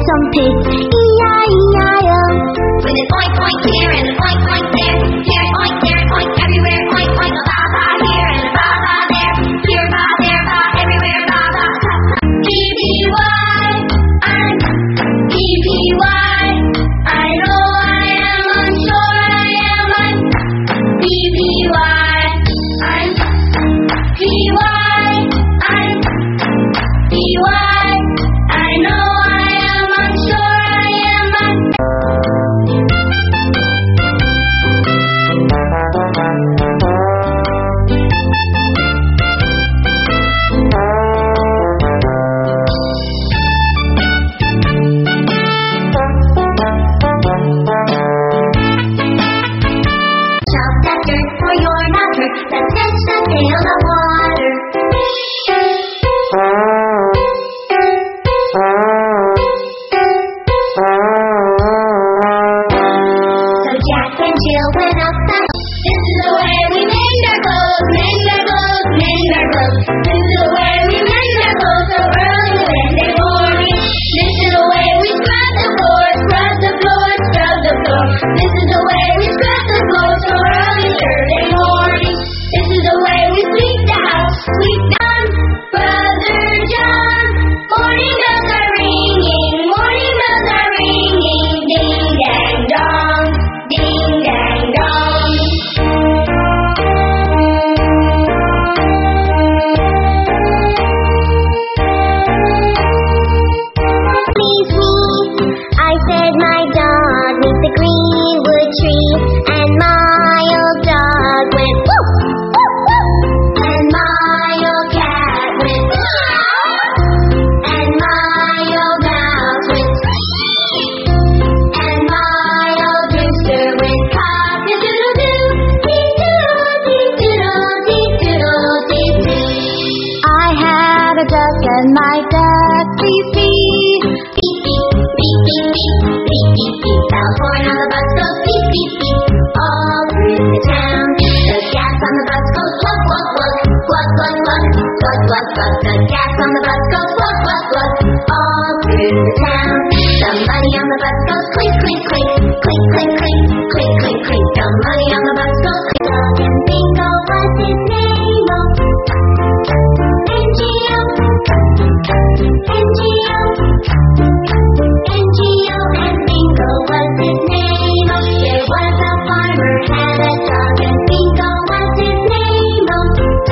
some pigs, E-I-E-I-O. With an oink oink here and an oink oink there, here an oink, there an oink, everywhere oink oink, a ba ba here and a ba ba there, here ba there ba, everywhere ba ba. B-B-Y, I'm B-B-Y. I know I am unsure, I am B-B-Y. I'm B-Y, I'm B-Y. I know I am unsure, I am Shove that dirt for you're not hurt. Let's fetch the pail of water. So Jack and Jill went up the hill. This is the way we mend our clothes, mend our clothes, mend our clothes. This is the way we mend our clothes so early Wednesday morning. This is the way we scrub the floor, scrub the floor, scrub the floor. This is the way we scrub the floor so early Thursday morning. This is the way we sweep the house, sweep down, Brother John. Morning bells are ringing, morning bells are ringing, ding dang dong, ding dang dong. Please me, I said my dog neath the greenwood tree, and my old dog went woof, woof, woof. And my old cat went meow, and my old mouse went squeak, and my old rooster went cock-a-doodle-doo, dee-doodle, dee-doodle, dee-doodle, dee-doo. I had a duck and my duck beep beep. Beep beep, beep beep beep, beep beep beep. Bells born on the bus goes beep beep beep, all through the town. The gas on the bus goes glug glug glug, glug glug glug, glug glug glug. The gas on the bus goes glug glug glug, all through the town. The money on the bus goes clink clink clink, clink clink clink, clink clink clink. The money on the bus goes clink. Dog and Bingo was his name, oh. N-G-O, N-G-O, N-G-O, and Bingo was his name, oh. There was a farmer had a dog and Bingo was his name, oh.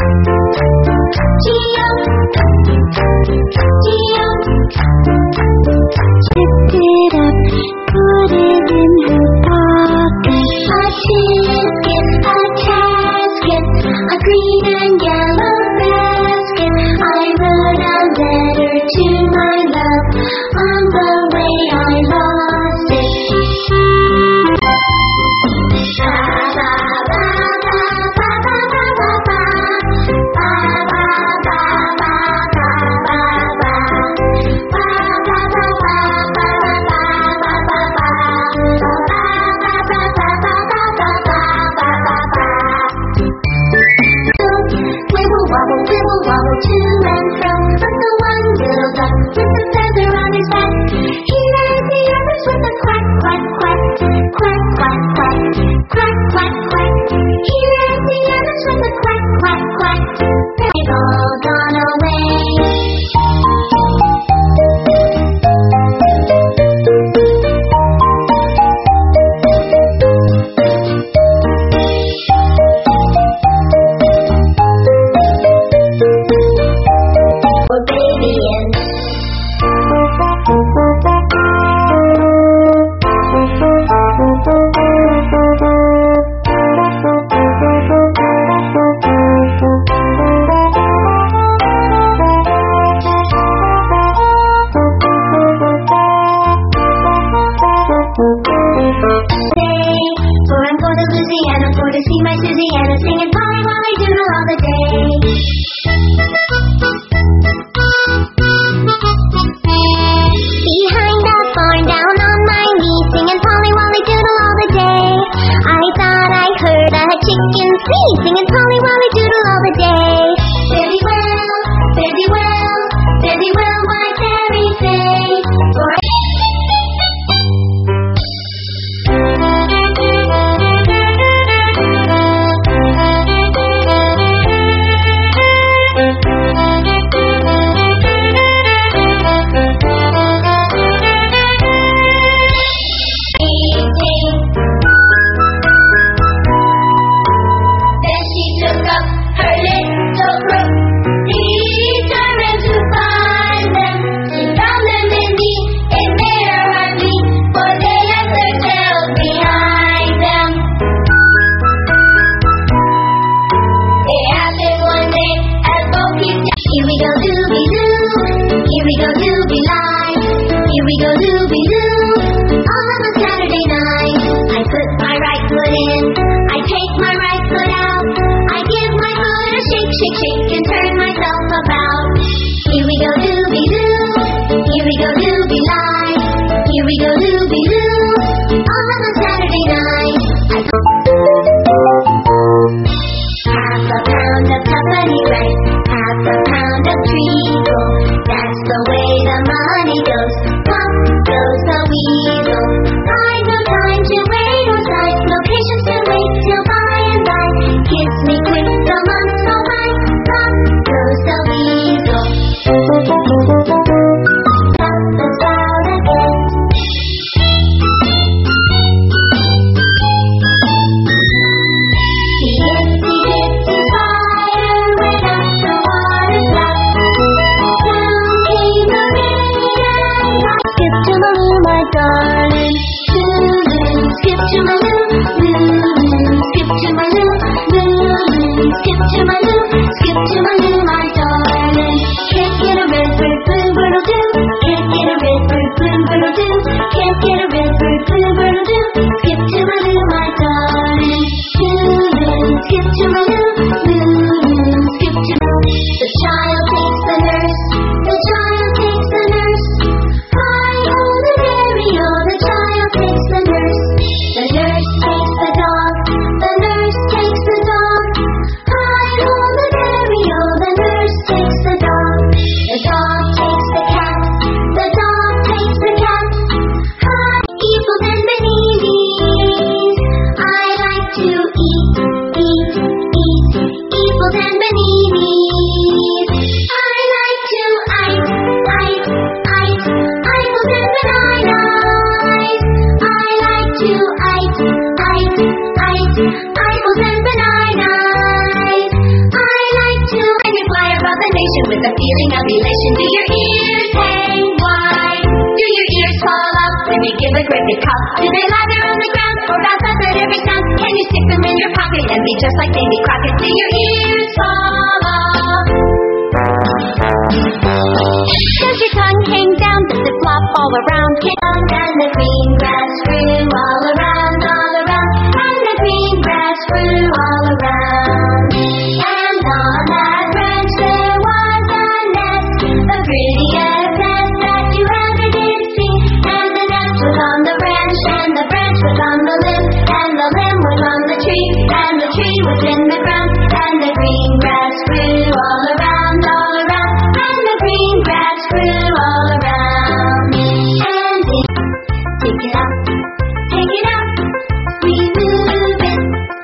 G-O, G-O. Picked it up, put it in her pocket. A tisket, a casket, a green and yellow basket. I wrote a letter to my love. On the way I lost it. Ba ba ba ba ba ba ba ba ba. Ba ba ba ba ba ba ba. Ba ba ba ba ba ba ba ba ba ba. Ba ba ba ba ba ba ba ba ba ba. Wibble wobble to and fro. But the one little duck with a feather on his back, he led the others with a quack quack quack, quack quack quack, quack quack quack. He led the others with a quack quack quack. They've all gone away. Oh, baby, and For I'm going to Louisiana for to see my Susiana, singing Polly Wolly Doodle all the day. Behind the barn, down on my knees, singing Polly Wolly Doodle all the day. I thought I heard a chicken sneeze, singing Polly Wolly Doodle all the day. very well, very well, very well, my fairy face. For we go doobie live. Here we go doobie doo. On a Saturday night, I put my right foot in, I take my right foot out, I give my foot a shake, shake, shake, and turn myself about. Here we go doobie doo. Here we go doobie live. Here we go doobie doo. On a Saturday night, half a pound of company rice, half a pound of treacle. That's the way the money goes. Pop goes the weasel. I no time to wait or sigh, no patience to wait till by and by. Kiss me quick, the month's so high. Pop goes the weasel. Pop the spout again. The itsy bitsy spider went up the water spout. Down came the rain and dropped. Skip to Maloo, my darling. Lulu, skip to Maloo. Lulu, skip to Maloo. Lulu, skip to Maloo. Skip to Maloo, my darling. Can't get a red bird, bluebird do. Can't get a red bird, bluebird do. Can't get a red bird, bluebird do. Skip to Maloo, my darling. Lulu, skip to Maloo. Lulu, skip to Maloo. The child takes the nurse. The child takes the nurse. Hi-ho, the dairy-o, the child takes the nurse. The nurse takes the dog. The nurse takes the dog. Hi-ho, the dairy-o, the nurse takes the dog. The dog takes the cat. The dog takes the cat. Hi, eeples and bananas. I like to eat, eat, eat. Eeples and bananas. I like to eat, eat, eat. Apples and bananas. I like to eat, eat, eat. Apples and bananas. I like to. And you fly above the nation with a feeling of elation. Do your ears hang wide? Do your ears fall up when you give a cricket call? Do they lather on the ground or bounce up at every sound? Can you stick them in your pocket and be just like Davy Crockett? Do your ears fall off? Does your tongue hang down? Does it flop all around? And the green grass grew all around, all around. And the green grass grew all around. And on that branch there was a nest, the prettiest nest that you ever did see. And the nest was on the branch, and the branch was on the limb, and the limb was on the tree, and the tree was in the ground. And the green grass grew all around, all around. And the green grass grew all around. And take it out, we move it.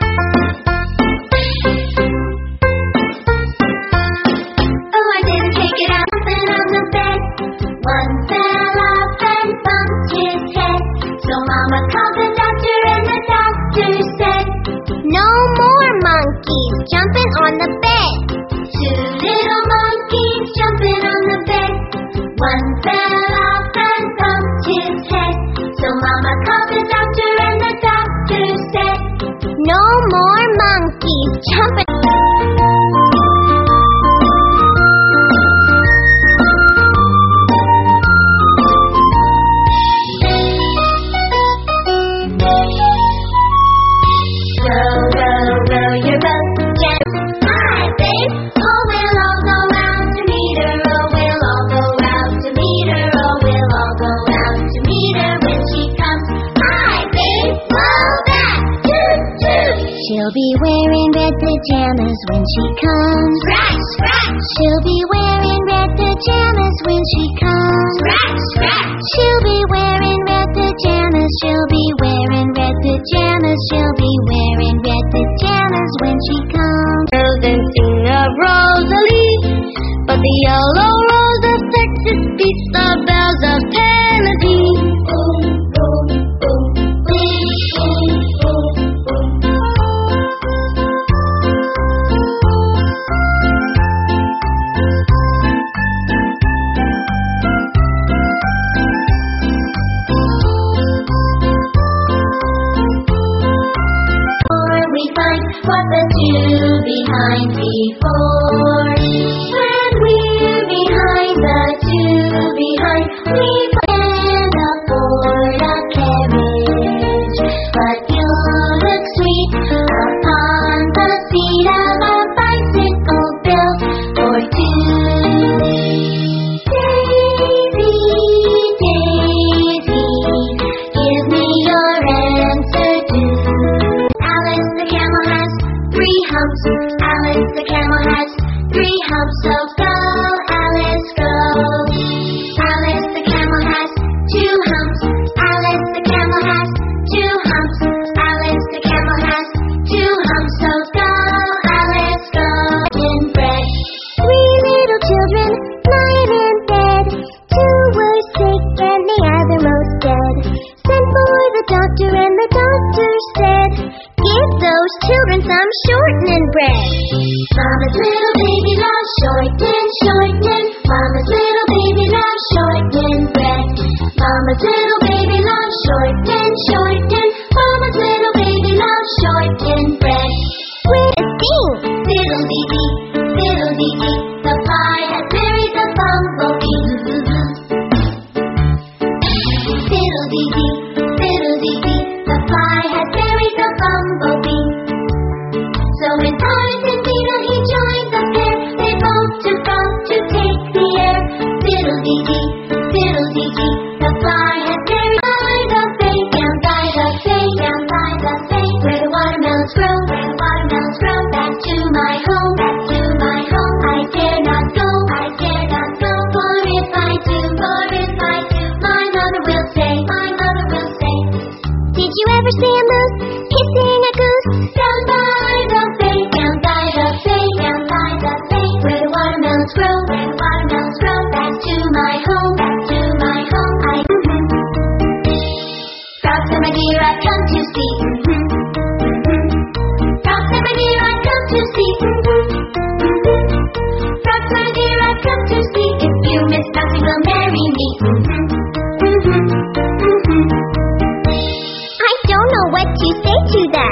Oh, I didn't take it out. Something on the bed. One fell off and bumped his head. So Mama called the doctor, and the doctor said, no more monkeys jumping on the bed. Two little monkeys jumping on the bed. One fell off and bumped his head. So Mama called the doctor, and the doctor said, no more monkeys jumping. Row your boat, yes. Hi, babe. Oh, we'll all go out to meet her. Oh, we'll all go out to meet her. Oh, we'll all go out to meet her when she comes. Hi, babe. Roll back. Toot, toot. She'll be wearing red pajamas when she comes. Scratch, scratch. She'll be wearing red pajamas when she comes. Scratch, scratch. She'll be wearing red pajamas. She'll be wearing red pajamas. She'll be wearing red pajamas when she comes. Girls and sing of Rosalie, but the yellow rose of Texas beats the bells of Tennessee. What the two behind before, when we're behind the two. We can afford a carriage, but you look sweet upon the seat of a bicycle built for two. Daisy, Daisy, give me your answer too. Alice the camel has 3 humps. Alice the camel has 3 humps. So go, Alice, go. Alice the camel has 2 humps. Alice the camel has 2 humps. Alice the camel has 2 humps. So go, Alice, go. In bread, 3 little children lying in bed. 2 were sick and the other most dead. Sent for the doctor and the doctor said, give those children some shortening bread. Mama's little baby loves shortening. Mama's little baby loves shortening bread. Mama's little baby loves shortening. Mama's little baby loves shortening bread. With a sing, fiddle-dee-dee, fiddle-dee-dee, the pie has married the bumblebee. Fiddle-dee-dee, fiddle-dee-dee, the pie has married the bumblebee. So when Alice and Beetle he joined the pair, they both took off to take the air. Fiddle-dee-dee, fiddle-dee-dee, the fly has married the bay, down by the bay, down by the bay, where the watermelons grow, where the watermelons grow. Back to my home, back to my home. I dare not go, I dare not go. For if I do, my mother will say, my mother will say. Did you ever see a moose kissing a goose? Down by the bay, down by the bay, down by the bay, where the watermelons grow, where the watermelons grow. Back to my home, back to my home. Frogs and my dear, I've come to see. Frogs and my dear, I've come to see. Frogs, my dear, I've come to see if you, Miss Bouncy, will marry me. I don't know what to say to that.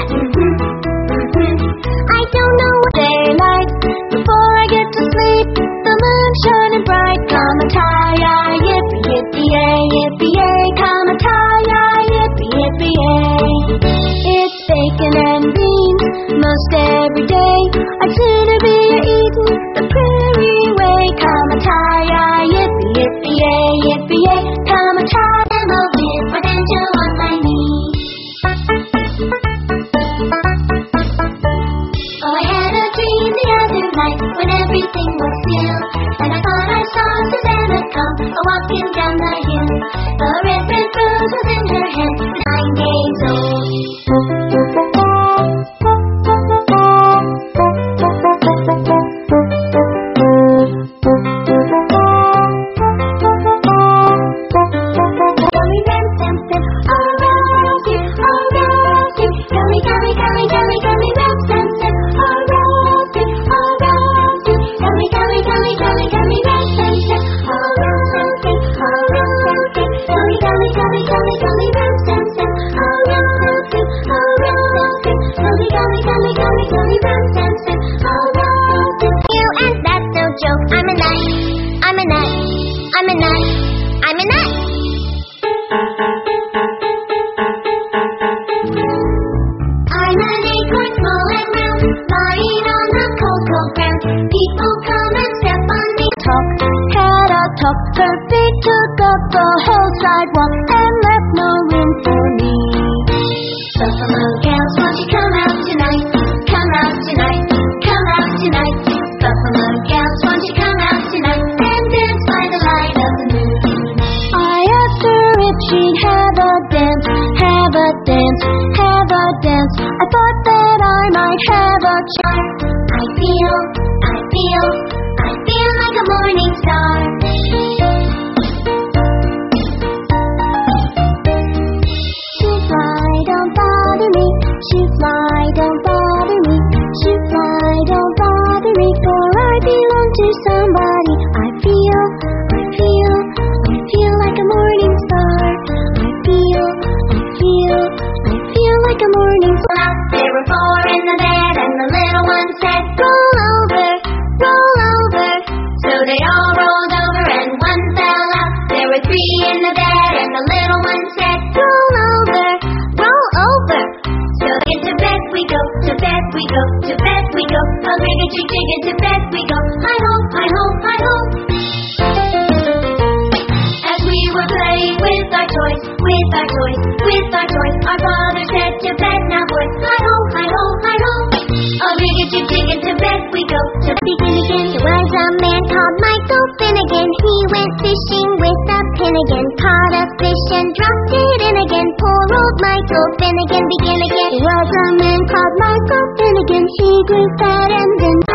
I don't know what daylight before I get to sleep. The moon shining bright, come a tie-yi, yippee yippee yay, yippee yay, come a tie-yi, yippee yippee yay. It's bacon and beans most every day. I'd sooner be eating the prairie way. Come a tie-yi, yippee yippee yay, yippee yay, come a tie. And I'll live with Angel on my knee. Oh, I had a dream the other night when everything was still, and I thought I saw Susanna come a-walking down the hill. The red rose was in her hand, 9 days old. Her feet took up the whole sidewalk and left no room for me. Buffalo gals, won't you come out tonight? Come out tonight, come out tonight. Buffalo gals, won't you come out tonight and dance by the light of the moon? I asked her if she'd have a dance, have a dance, have a dance. I thought that I might have a chance. I feel like a morning star. Shoe-fly, don't bother me. Shoe-fly, don't bother me, for I belong to somebody. I feel like a morning star. I feel like a morning star. There were 4 in the bed, and the little one said, roll over. jig into bed we go. Hi-ho, hi-ho, hi-ho. As we were playing with our toys, with our toys, with our toys, our father said to bed now boys. Hi-ho, hi-ho, hi-ho. Oh, rig-a-jig into bed we go. To begin again, there was a man called Michael Finnegan. He went fishing with a pin again, caught a fish and dropped it in again. Poor old Michael Finnegan, begin again. There was a man called Michael Finnegan. He grew fat and then